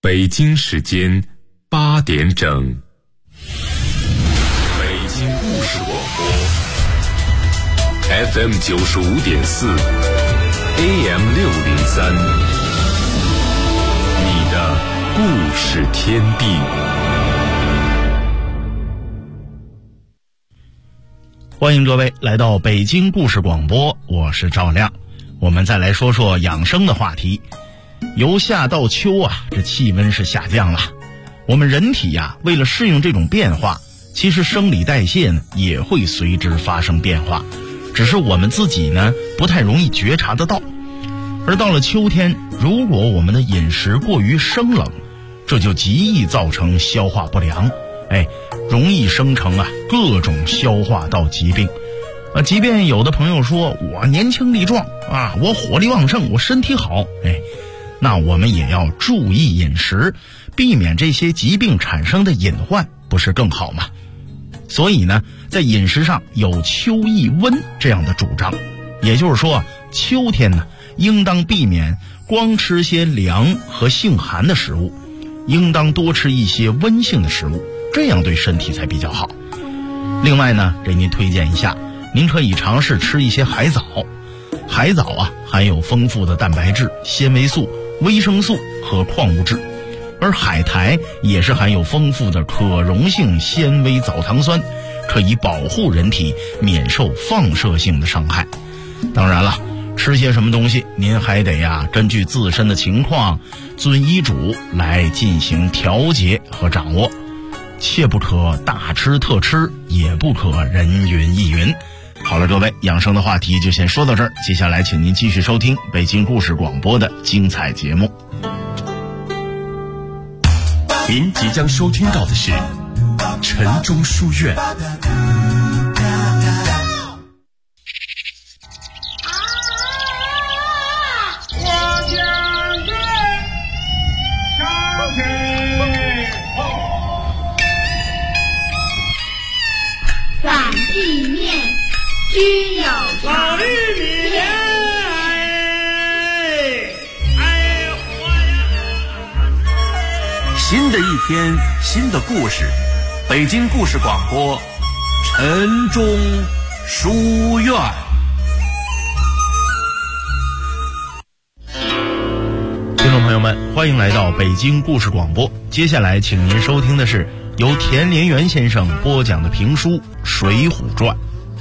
北京时间8点整，北京故事广播 FM 95.4 AM 603，你的故事天地。 欢迎各位来到北京故事广播，我是赵亮。我们再来说说养生的话题。由夏到秋啊，这气温是下降了。我们人体呀，为了适应这种变化，其实生理代谢呢也会随之发生变化，只是我们自己呢不太容易觉察得到。而到了秋天，如果我们的饮食过于生冷，这就极易造成消化不良，容易生成各种消化道疾病。即便有的朋友说我年轻力壮啊，我火力旺盛，我身体好，那我们也要注意饮食，避免这些疾病产生的隐患，不是更好吗？所以呢，在饮食上有秋易温这样的主张，也就是说，秋天呢，应当避免光吃些凉和性寒的食物，应当多吃一些温性的食物，这样对身体才比较好。另外呢，给您推荐一下，您可以尝试吃一些海藻。海藻含有丰富的蛋白质、纤维素、维生素和矿物质，而海苔也是含有丰富的可溶性纤维藻糖酸，可以保护人体免受放射性的伤害。当然了，吃些什么东西您还得根据自身的情况遵医嘱来进行调节和掌握，切不可大吃特吃，也不可人云亦云。好了，各位，养生的话题就先说到这儿，接下来请您继续收听北京故事广播的精彩节目。 您即将收听到的是晨钟书院。 反地面均有老玉米莲， 新的一天，新的故事，北京故事广播，晨钟书院。 听众朋友们，欢迎来到北京故事广播。接下来，请您收听的是由田连元先生播讲的评书《水浒传》。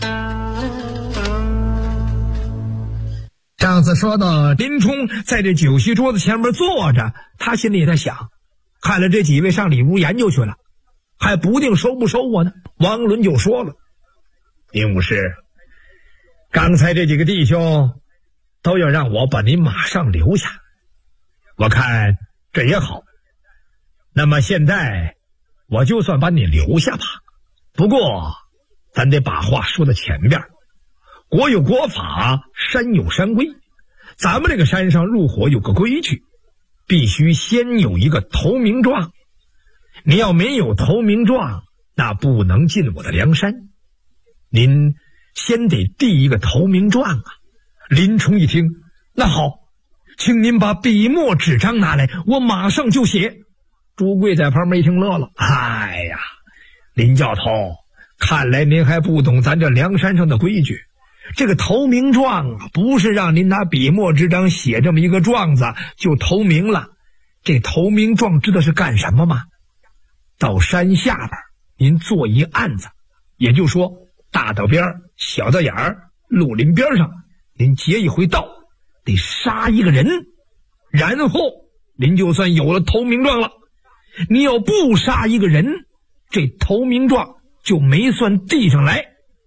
上次说到林冲在这酒席桌子前面坐着，他心里在想，看来这几位上里屋研究去了，还不定收不收我呢。王伦就说了，林武师，刚才这几个弟兄都要让我把您马上留下，我看这也好。那么现在我就算把你留下吧，不过咱得把话说到前边，国有国法，山有山规，咱们这个山上入伙有个规矩，必须先有一个投名状，你要没有投名状，那不能进我的梁山。您先得递一个投名状林冲一听，那好，请您把笔墨纸张拿来，我马上就写。朱贵在旁边一听乐了，哎呀，林教头，看来您还不懂咱这梁山上的规矩。这个投名状不是让您拿笔墨纸张写这么一个状子就投名了，这投名状知道是干什么吗？到山下边您做一案子，也就是说大道边小道眼绿林边上您结一回道，得杀一个人，然后您就算有了投名状了。你要不杀一个人，这投名状就没算递上来。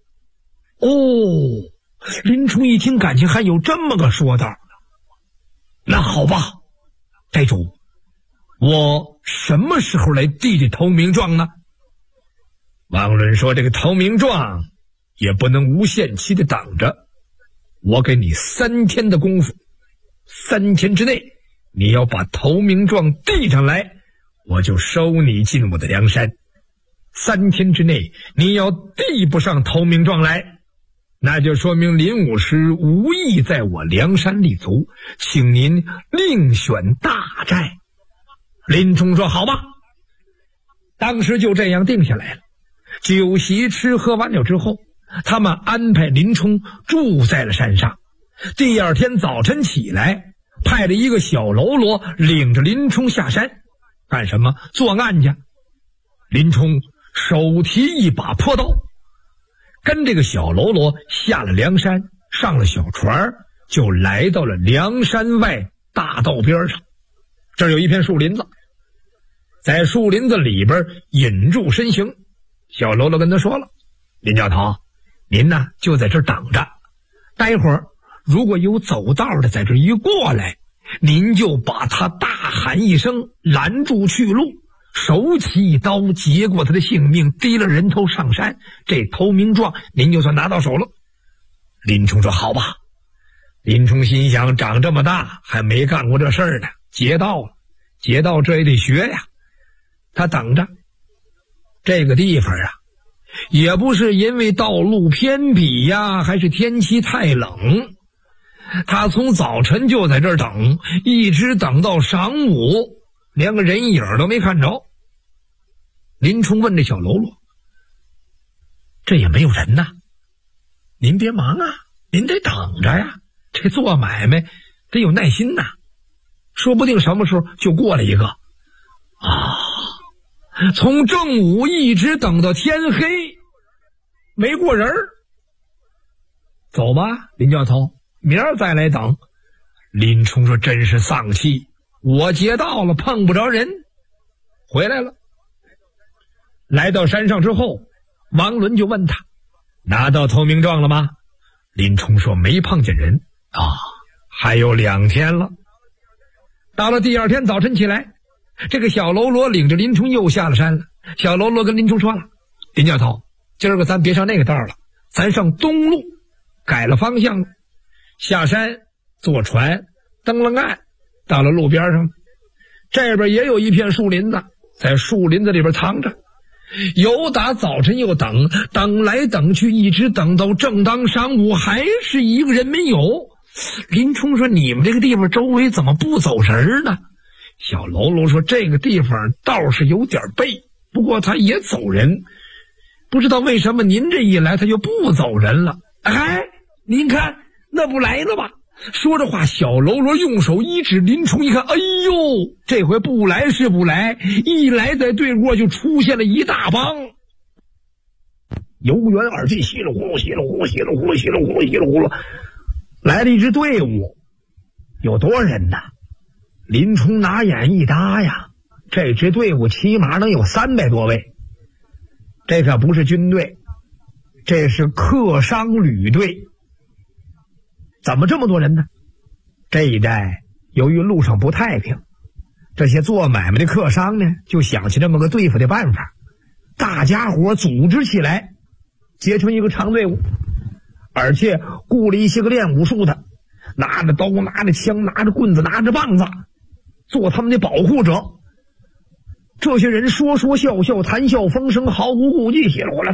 林冲一听，感情还有这么个说道，那好吧，寨主，我什么时候来递这投名状呢？王伦说，这个投名状也不能无限期的等着，我给你3天的功夫，3天之内你要把投名状递上来，我就收你进我的梁山。3天之内你要递不上投名状来，那就说明林武师无意在我梁山立足，请您另选大寨。 林冲说好吧，当时就这样定下来了。酒席吃喝完了之后，他们安排林冲住在了山上。第二天早晨起来，派了一个小喽啰领着林冲下山，干什么？作案去。林冲手提一把破刀，跟这个小喽啰下了梁山，上了小船，就来到了梁山外大道边上。这儿有一片树林子，在树林子里边隐住身形。小喽啰跟他说了，林教头，您呢就在这儿等着，待会儿如果有走道的在这一过来，您就把他大喊一声，拦住去路，手起一刀结过他的性命，提了人头上山，这投名状您就算拿到手了。林冲说好吧。林冲心想，长这么大还没干过这事儿呢，劫道了，劫道这也得学呀。他等着。这个地方啊，也不是因为道路偏僻呀，还是天气太冷，他从早晨就在这儿等，一直等到晌午，连个人影都没看着。林冲问这小喽啰，这也没有人呐，您别忙啊，您得等着呀，这做买卖得有耐心呐，说不定什么时候就过来一个啊。从正午一直等到天黑，没过人儿。走吧，林教头，明儿再来等。林冲说真是丧气，我劫道了，碰不着人。回来了。来到山上之后，王伦就问他，拿到投名状了吗？林冲说没碰见人啊，还有2天了。到了第二天早晨起来，这个小喽啰领着林冲又下了山了。小喽啰跟林冲说了，林教头，今儿个咱别上那个道了，咱上东路，改了方向了。下山坐船登了岸，到了路边上，这边也有一片树林子，在树林子里边藏着。由打早晨又等，等来等去，一直等到正当晌午，还是一个人没有。林冲说，你们这个地方周围怎么不走人呢？小喽啰说，这个地方倒是有点背，不过他也走人，不知道为什么您这一来他就不走人了。哎，您看那不来了吧？说着话，小喽啰用手一指林冲，一看，哎呦，这回不来是不来，一来在对过就出现了一大帮，由远而近，稀里呼噜稀里呼噜稀里呼噜稀里呼噜稀里呼噜，来了一支队伍，有多少人呢？林冲拿眼一搭呀，这支队伍起码能有300多位。这可不是军队，这是客商旅队。怎么这么多人呢？这一带由于路上不太平，这些做买卖的客商呢，就想起这么个对付的办法，大家伙组织起来，结成一个长队伍，而且雇了一些个练武术的，拿着刀，拿着枪，拿着棍子，拿着棒子，做他们的保护者。这些人说说笑笑，谈笑风生，毫无顾忌，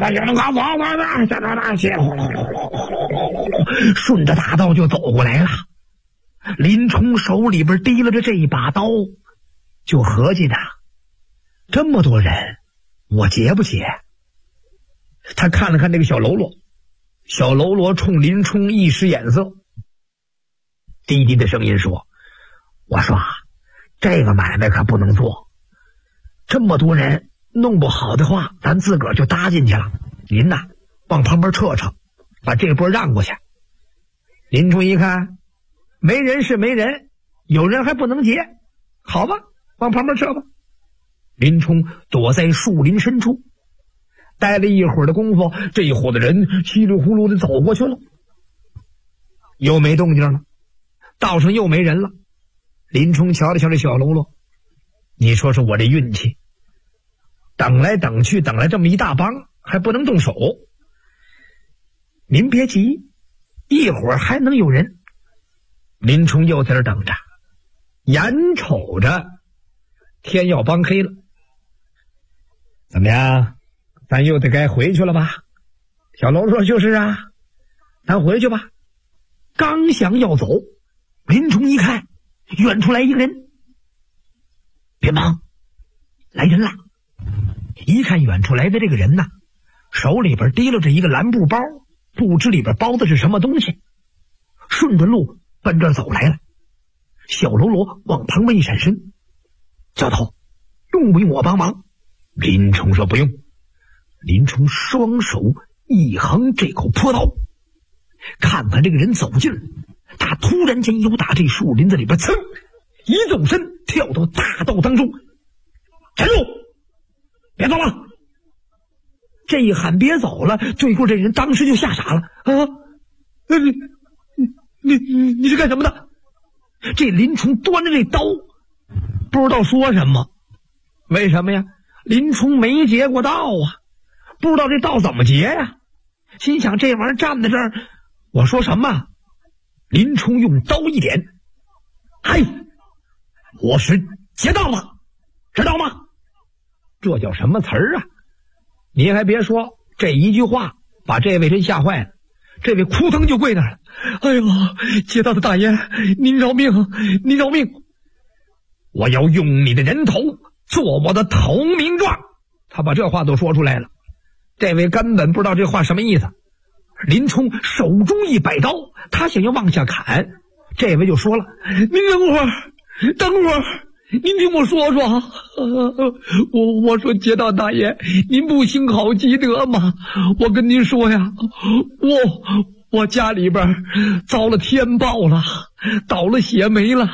顺着大道就走过来了。林冲手里边提了着这一把刀，就合计着，这么多人我劫不劫？他看了看这个小喽啰，小喽啰冲林冲一使眼色，低低的声音说，我说这个买卖可不能做，这么多人弄不好的话，咱自个儿就搭进去了。您呐，往旁边撤撤，把这波让过去。林冲一看，没人是没人，有人还不能劫，好吧，往旁边撤吧。林冲躲在树林深处，待了一会儿的功夫，这一伙的人稀里呼噜的走过去了，又没动静了，道上又没人了。林冲瞧了瞧这小喽啰，你说说我这运气，等来等去，等来这么一大帮，还不能动手。您别急，一会儿还能有人。林冲又在这等着，眼瞅着天要帮黑了，怎么样，咱又得该回去了吧？小喽啰就是啊，咱回去吧。刚想要走，林冲一看远处来一个人， 别忙，来人了。一看远处来的这个人呢，手里边提溜着一个蓝布包，不知里边包的是什么东西，顺着路奔这儿走来了。小喽啰往旁边一闪身，教头，用不用我帮忙？林冲说不用。林冲双手一横这口坡刀，看看这个人走近，他突然间由打这树林子里边噌一纵身跳到大道当中，站住，别走了！这一喊别走了，对过这人当时就吓傻了啊！你是干什么的？这林冲端着这刀不知道说什么。为什么呀？林冲没结过道啊，不知道这道怎么结呀。心想这玩意儿站在这儿，我说什么？林冲用刀一点，嘿，我是劫道了，知道吗？这叫什么词儿啊？你还别说，这一句话把这位真吓坏了，这位扑腾就跪那儿了。哎呦，劫道的大爷，您饶命，您饶命！我要用你的人头做我的投名状。他把这话都说出来了，这位根本不知道这话什么意思。林冲手中一摆刀，他想要往下砍，这位就说了：您等会儿，您听我说说。我说劫道大爷，您不兴好积德吗？我跟您说呀，我家里边遭了天暴了，倒了血霉了，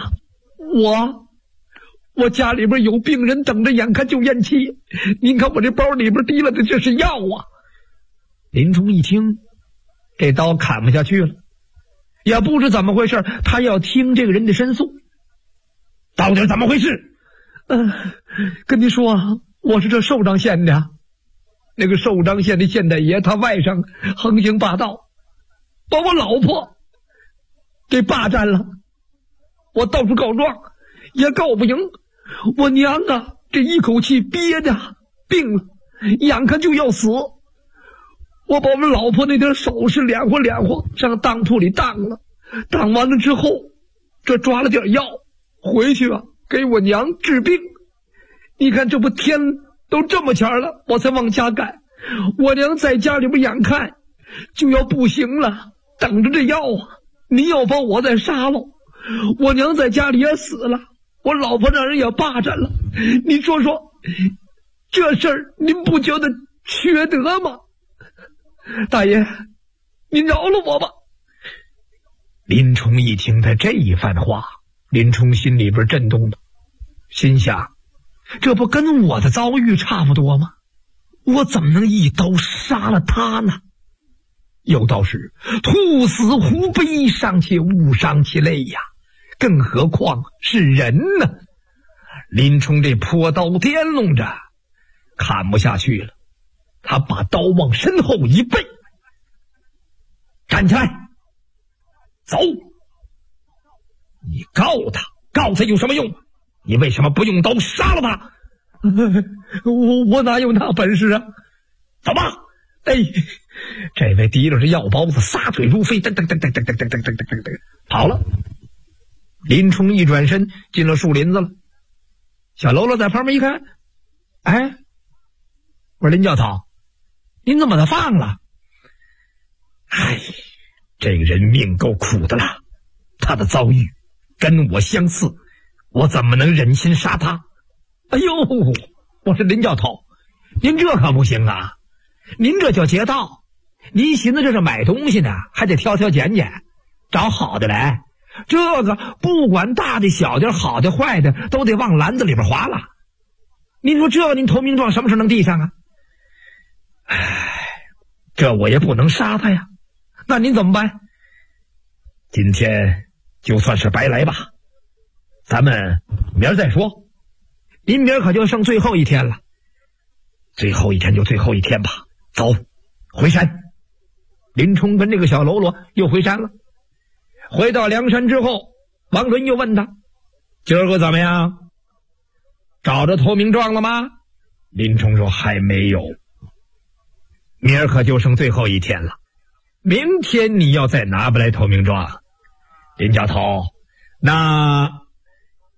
我家里边有病人等着，眼看就咽气。您看我这包里边提了的这是药啊！林冲一听，这刀砍不下去了，也不知怎么回事，他要听这个人的申诉，到底怎么回事？跟你说啊，我是这寿张县的，那个寿张县的县太爷他外甥横行霸道，把我老婆给霸占了，我到处告状也告不赢，我娘啊这一口气憋着病了，眼看就要死，我把我们老婆那点首饰敛和上当铺里当了，当完了之后这抓了点药回去啊给我娘治病。你看这不天都这么前了，我才往家赶，我娘在家里边眼看就要不行了，等着这药啊，你要把我再杀了，我娘在家里也死了，我老婆让人也霸占了，你说说这事儿您不觉得缺德吗？大爷，您饶了我吧。林冲一听他这一番话，林冲心里边震动了，心想这不跟我的遭遇差不多吗？我怎么能一刀杀了他呢？有道是兔死狐悲，尚且勿伤其类呀，更何况是人呢？林冲这破刀颠弄着砍不下去了，他把刀往身后一背，站起来，走！你告他有什么用？你为什么不用刀杀了他？我哪有那本事啊？走吧！哎，这位提溜着药包子，撒腿如飞，噔跑了。林冲一转身进了树林子了。小喽啰在旁边一看，哎，我说林教头，您怎么把他放了？哎，这个人命够苦的了，他的遭遇跟我相似，我怎么能忍心杀他？哎呦，我说林教头，您这可不行啊，您这叫劫道，您寻思这是买东西呢，还得挑拣拣，找好的来，这个不管大的小的好的坏的都得往篮子里边划了。您说这您投名状什么时候能递上啊？唉，这我也不能杀他呀，那您怎么办？今天就算是白来吧，咱们明儿再说。临明儿可就剩最后一天了，最后一天就最后一天吧，走，回山。林冲跟这个小喽啰又回山了。回到梁山之后，王伦又问他，今儿个怎么样？找着投名状了吗？林冲说还没有，明儿可就剩最后一天了，明天你要再拿不来投名状，林教头，那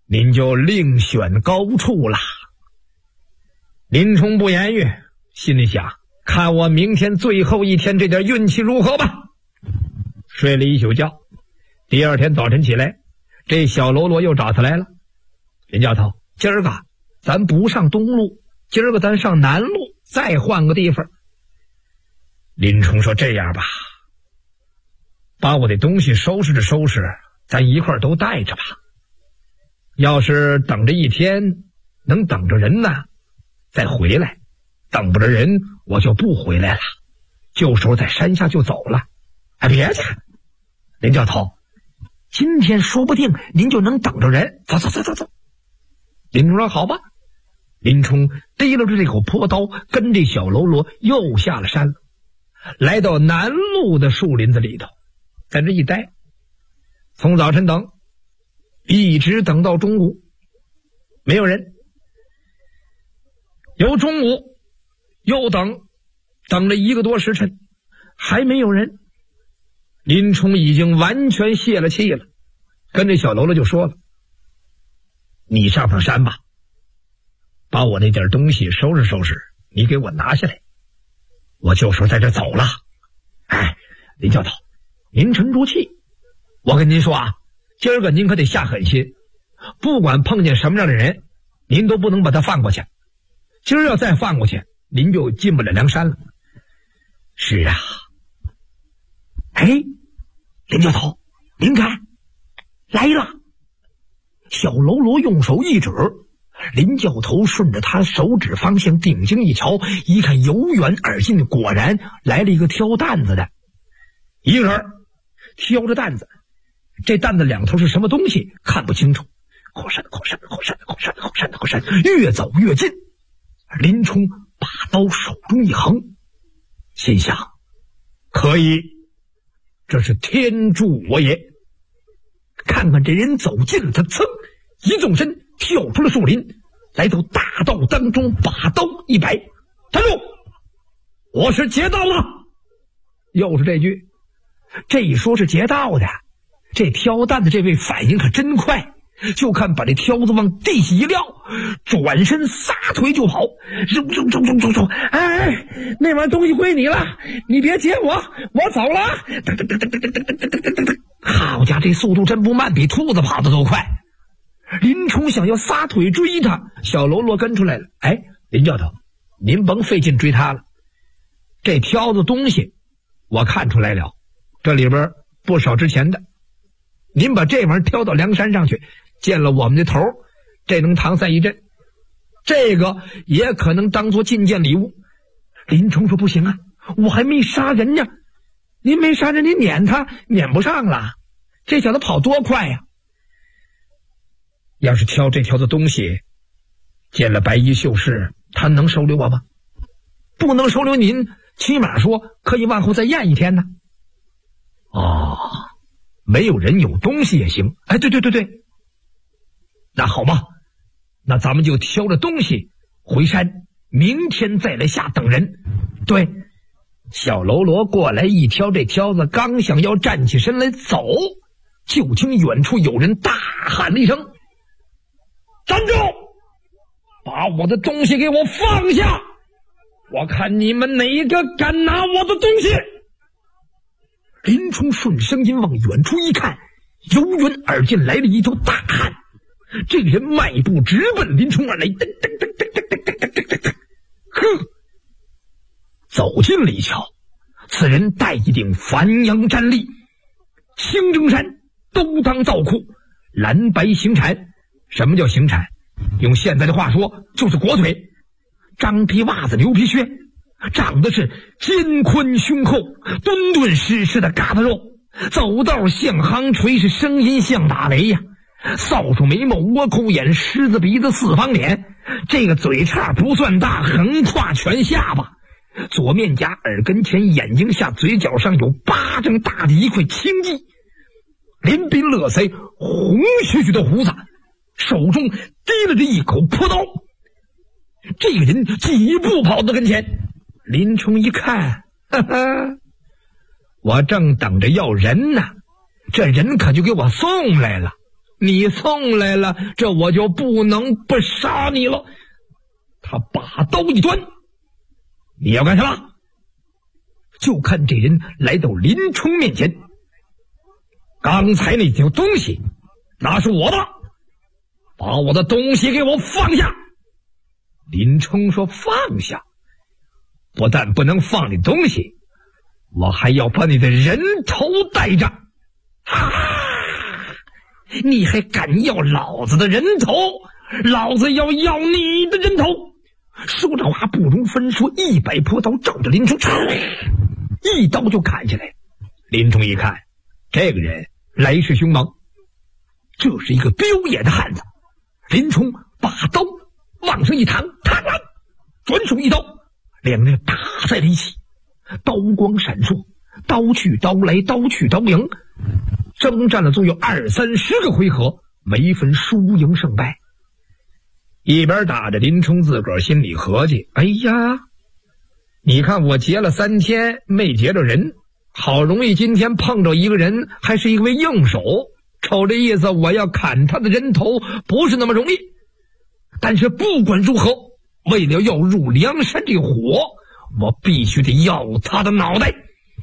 您就另选高处啦。林冲不言语，心里想，看我明天最后一天这点运气如何吧。睡了一宿觉，第二天早晨起来，这小喽啰又找他来了。林教头，今儿个咱不上东路，今儿个咱上南路，再换个地方。林冲说，这样吧，把我的东西收拾着收拾，咱一块儿都带着吧。要是等着一天，能等着人呢，再回来；等不着人，我就不回来了，就时候在山下就走了。哎，别去，林教头，今天说不定您就能等着人。走走走走走。林冲说，好吧。林冲提溜着这口破刀，跟这小喽啰又下了山了，来到南路的树林子里头，在这一待，从早晨等，一直等到中午，没有人。由中午又等了1个多时辰，还没有人。林冲已经完全泄了气了，跟这小喽啰就说了，你上上山吧，把我那点东西收拾收拾，你给我拿下来，我就说在这走了。哎，林教头，您沉住气，我跟您说啊，今儿个您可得下狠心，不管碰见什么样的人，您都不能把他放过去。今儿要再放过去，您就进不了梁山了。是啊。哎，林教头，您看，来了。小喽啰用手一指，林教头顺着他手指方向定睛一瞧，一看由远而近，果然来了一个挑担子的，一个人挑着担子，这担子两头是什么东西看不清楚，扩山，越走越近。林冲把刀手中一横，心想，可以，这是天助我也。看看这人走近了，他噌一纵身跳出了树林，来到大道当中，把刀一摆，站住，我是劫道的。又是这句，这一说是劫道的，这挑担的这位反应可真快，就看把这挑子往地下一撂，转身撒腿就跑。哎，那玩意东西归你了，你别劫我走了。好家伙，这速度真不慢，比兔子跑得都快。林冲想要撒腿追他，小喽啰跟出来了。哎，林教头，您甭费劲追他了，这挑子东西我看出来了，这里边不少值钱的，您把这玩意挑到梁山上去，见了我们的头，这能搪塞一阵，这个也可能当作进见礼物。林冲说，不行啊，我还没杀人呢，您没杀人，您撵他撵不上了，这小子跑多快呀。要是挑这挑子东西，见了白衣秀士，他能收留我吗？不能收留您，起码说可以往后再验一天呢。哦，没有人有东西也行。哎，对，那好吧，那咱们就挑着东西回山，明天再来下等人。对，小喽啰过来一挑这挑子，刚想要站起身来走，就听远处有人大喊了一声，站住，把我的东西给我放下，我看你们哪个敢拿我的东西。林冲顺声音往远处一看，由远而近来了一头大汉，这个人迈步直奔林冲而来，走近了一瞧，此人戴一顶繁阳毡笠，青征衫，兜裆皂裤，蓝白行产。什么叫行产？用现在的话说，就是裹腿，张皮袜子，牛皮靴，长得是肩宽胸厚，墩墩实实的疙瘩肉，走道像夯锤，是声音像打雷呀。扫帚眉毛，倭寇眼，狮子鼻子，四方脸，这个嘴叉不算大，横跨全下巴，左面颊，耳根前，眼睛下，嘴角上有巴掌大的一块青肌，连鬓络腮，红须须的胡子，手中提了着一口破刀。这个人几步跑到跟前，林冲一看，哈哈，我正等着要人呢，这人可就给我送来了。 你送来了，这我就不能不杀你了。他把刀一端，你要干什么？就看这人来到林冲面前，刚才那条东西那是我的，把我的东西给我放下。林冲说：放下？不但不能放你东西，我还要把你的人头带着。你还敢要老子的人头？老子要你的人头！说着话不容分说，100朴刀照着林冲，一刀就砍下来。林冲一看，这个人来势凶猛，这是一个彪野的汉子。林冲把刀往上一弹，转手一刀，两人打在了一起，刀光闪烁，刀去刀来，刀去刀迎，征战了足有20-30个回合，没分输赢胜败。一边打着，林冲自个儿心里合计：哎呀，你看我劫了3天没劫着人，好容易今天碰着一个人，还是一位硬手，瞅这意思我要砍他的人头不是那么容易。但是不管如何，为了要入梁山这火，我必须得要他的脑袋。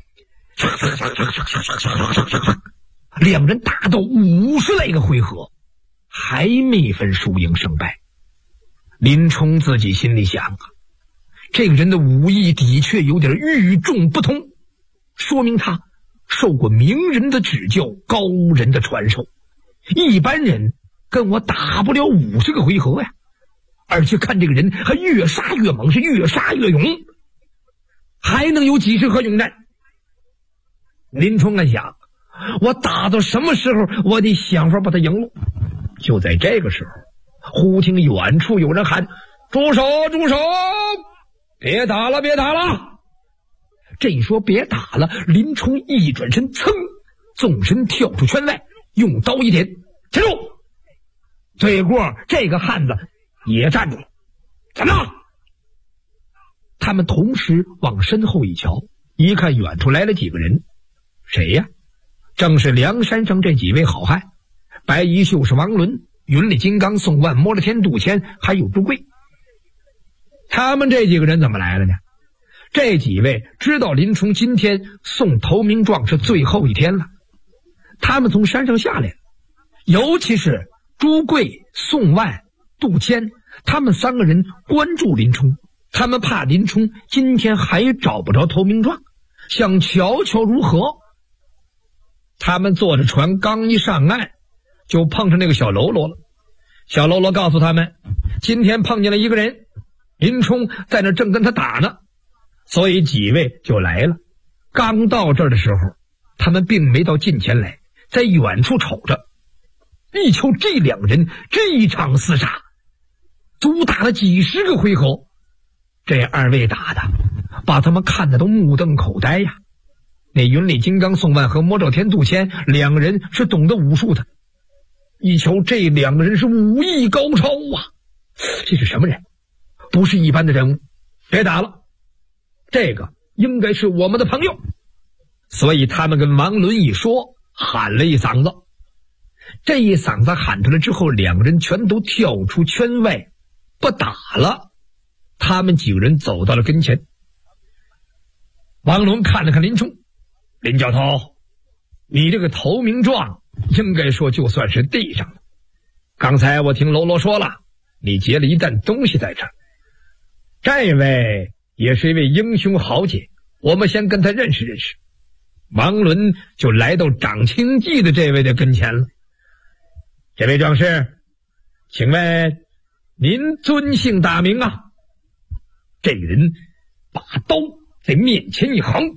两人打斗50来个回合，还没分输赢胜败。林冲自己心里想啊，这个人的武艺的确有点与众不同，说明他受过名人的指教，高人的传授。一般人跟我打不了50个回合呀，而且看这个人还越杀越猛，是越杀越勇，还能有几十合勇战。林冲啊想，我打到什么时候我得想法把他赢了。就在这个时候，忽听远处有人喊：住手住手，别打了别打了。这一说别打了，林冲一转身，噌，纵身跳出圈外，用刀一点，站住！对过这个汉子也站住了，怎么？他们同时往身后一瞧，一看远处来了几个人，谁呀？正是梁山上这几位好汉，白衣秀士王伦、云里金刚宋万、摸着天杜迁，还有朱贵。他们这几个人怎么来了呢？这几位知道林冲今天送投名状是最后一天了，他们从山上下来了，尤其是朱贵、宋万、杜迁，他们3个人关注林冲，他们怕林冲今天还找不着投名状，想瞧瞧如何。他们坐着船刚一上岸，就碰上那个小喽啰了。小喽啰告诉他们，今天碰见了一个人，林冲在那正跟他打呢，所以几位就来了。刚到这儿的时候，他们并没到近前来，在远处瞅着。一瞧这两个人这一场厮杀，足打了几十个回合，这2位打的把他们看得都目瞪口呆呀。那云里金刚宋万和魔照天杜迁2个人是懂得武术的，一瞧这2个人是武艺高超啊，这是什么人？不是一般的人物。别打了，这个应该是我们的朋友。所以他们跟王伦一说，喊了一嗓子。这一嗓子喊出来之后，2个人全都跳出圈外，不打了。他们几个人走到了跟前。王伦看了看林冲，林教头，你这个投名状应该说就算是递上了。刚才我听喽啰说了，你劫了一担东西在这儿。这位也是一位英雄豪杰，我们先跟他认识认识。王伦就来到长清记的这位的跟前了。这位壮士，请问您尊姓大名啊？这个人把刀在面前一横，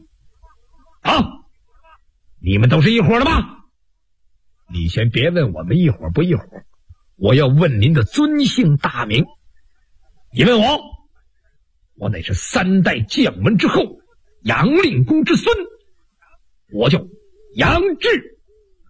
你们都是一伙的吗？你先别问我们一伙不一伙，我要问您的尊姓大名。你问我乃是3代将门之后，杨令公之孙，我叫杨志。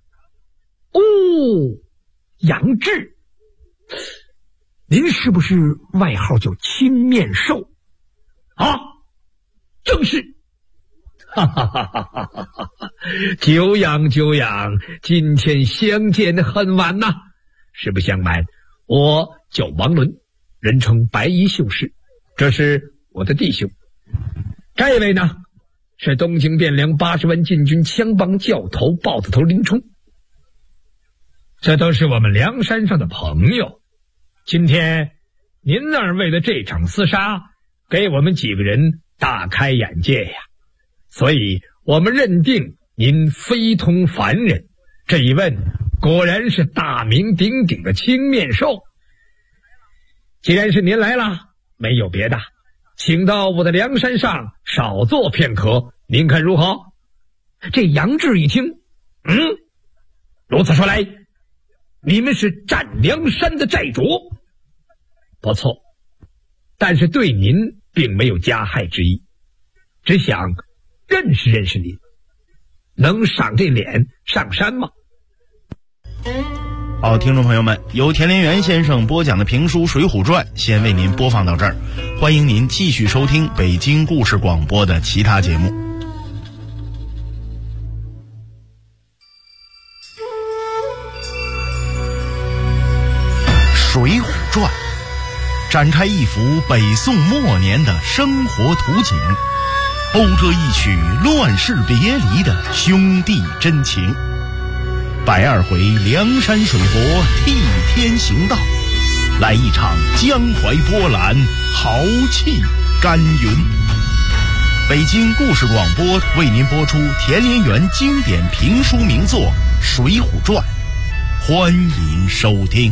杨志，您是不是外号叫青面兽？正是。 哈哈哈哈哈哈！久仰久仰，今天相见恨晚呐。实不相瞒，我叫王伦，人称白衣秀士，这是我的弟兄。这位呢，是东京汴梁80万禁军枪帮教头豹子头林冲。这都是我们梁山上的朋友。今天您二位的这场厮杀，给我们几个人大开眼界呀，所以我们认定您非同凡人。这一问，果然是大名鼎鼎的青面兽。既然是您来了，没有别的，请到我的梁山上少坐片刻，您看如何？这杨志一听，如此说来，你们是占梁山的寨主？不错，但是对您并没有加害之意，只想认识认识您，能赏这脸上山吗？ 好，听众朋友们，由田连元先生播讲的评书《水浒传》先为您播放到这儿，欢迎您继续收听北京故事广播的其他节目。《水浒传》展开一幅北宋末年的生活图景，讴歌一曲乱世别离的兄弟真情。120回梁山水泊替天行道，来一场江淮波澜，豪气干云。北京故事广播为您播出田连元经典评书名作《水浒传》，欢迎收听。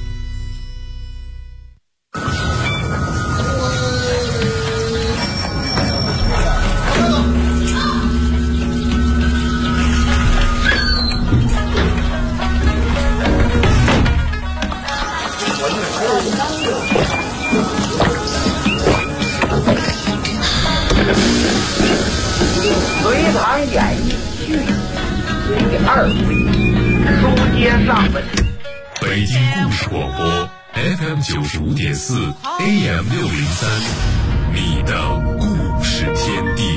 北京故事广播 FM 95.4 AM 603，你的故事天地。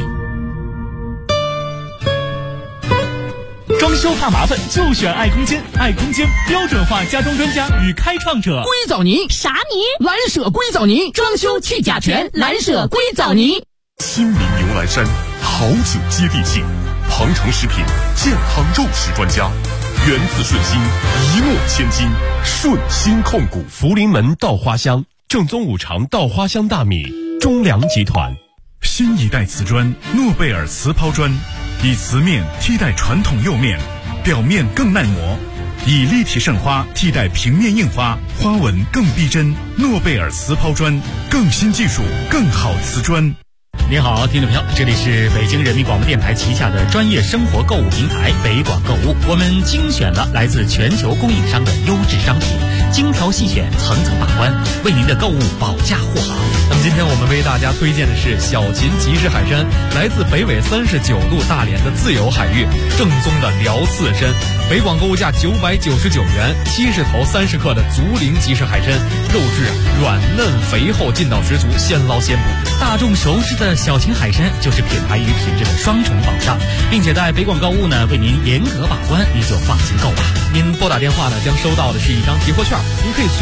装修怕麻烦就选爱空间，爱空间标准化家装专家与开创者。 硅藻泥啥泥？蓝舍硅藻泥，装修去甲醛，蓝舍硅藻泥。 亲临牛栏山，好酒接地气，鹏城食品健康肉食专家，源自顺心，一诺千金，顺心控股。 福临门稻花香，正宗五常稻花香大米，中粮集团。 新一代瓷砖诺贝尔瓷抛砖，以瓷面替代传统釉面，表面更耐磨，以立体渗花替代平面印花，花纹更逼真。诺贝尔瓷抛砖，更新技术，更好瓷砖。 您好，听众朋友，这里是北京人民广播电台旗下的专业生活购物平台北广购物，我们精选了来自全球供应商的优质商品，精挑细选，层层把关，为您的购物保驾护航。 那么今天我们为大家推荐的是小秦集市海参，来自北纬39度大连的自由海域，正宗的辽刺参，北广购物价999元，70头30克的竹林集市海参，肉质软嫩肥厚，劲道十足，现捞现补。 大众熟知的小秦海参就是品牌与品质的双重保障，并且在北广购物呢为您严格把关，您就放心购吧。 您拨打电话呢将收到的是一张提货券，您可以